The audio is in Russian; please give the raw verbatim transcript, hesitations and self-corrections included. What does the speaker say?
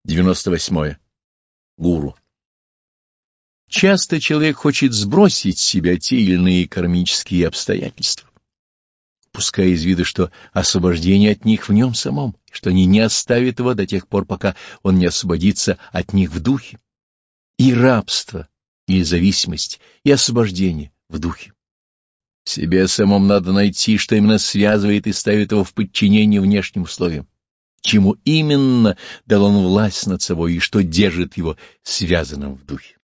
девяносто восьмое. Гуру. Часто человек хочет сбросить с себя те или иные кармические обстоятельства, пуская из виду, что освобождение от них в нем самом, что они не оставят его до тех пор, пока он не освободится от них в духе. И рабство, или зависимость, и освобождение в духе. В себе самом надо найти, что именно связывает и ставит его в подчинение внешним условиям, чему именно дал он власть над собой и что держит его связанным в духе.